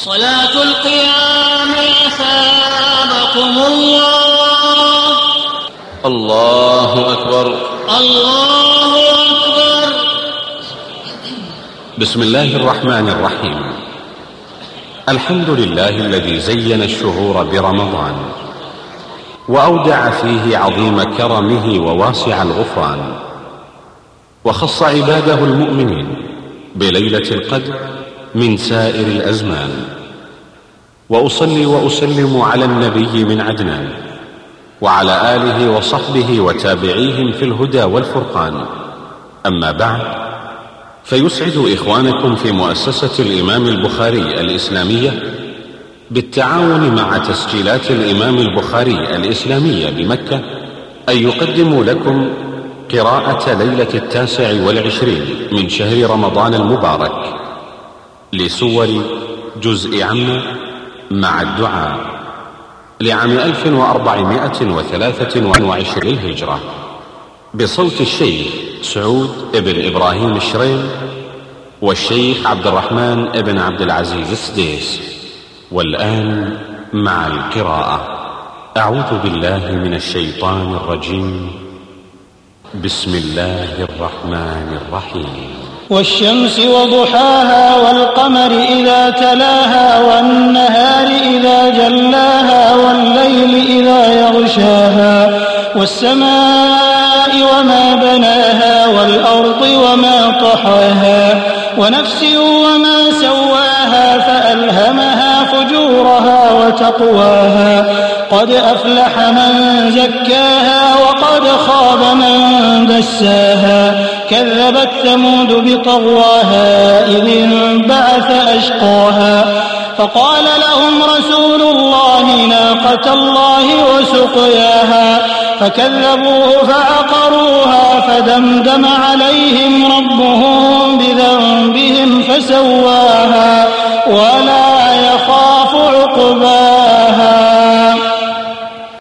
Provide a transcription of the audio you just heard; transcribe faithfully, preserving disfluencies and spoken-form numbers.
صلاة القيام أثابكم الله. الله أكبر الله أكبر. بسم الله الرحمن الرحيم. الحمد لله الذي زين الشهور برمضان وأودع فيه عظيم كرمه وواسع الغفران، وخص عباده المؤمنين بليلة القدر من سائر الأزمان. وأصلي وأسلم على النبي من عدنان وعلى آله وصحبه وتابعيهم في الهدى والفرقان. أما بعد، فيسعد إخوانكم في مؤسسة الإمام البخاري الإسلامية بالتعاون مع تسجيلات الإمام البخاري الإسلامية بمكة أن يقدموا لكم قراءة ليلة التاسع والعشرين من شهر رمضان المبارك لسور جزء عم مع الدعاء لعام ألف وأربعمائة وثلاثة وعشرين الهجرة، بصوت الشيخ سعود ابن إبراهيم الشريم والشيخ عبد الرحمن ابن عبد العزيز السديس. والآن مع القراءة. أعوذ بالله من الشيطان الرجيم. بسم الله الرحمن الرحيم. والشمس وضحاها والقمر إذا تلاها والنهار إذا جلاها والليل إذا يغشاها والسماء وما بناها والأرض وما طحاها ونفس وما سواها فألهمها فجورها وتقواها. قد أفلح من زكاها وقد خاب من دساها. كذبت ثمود بطغواها إذ انبعث أشقاها فقال لهم رسول الله ناقة الله وسقياها فكذبوه فعقروها فدمدم عليهم ربهم بذنبهم فسواها ولا يخاف عقباها.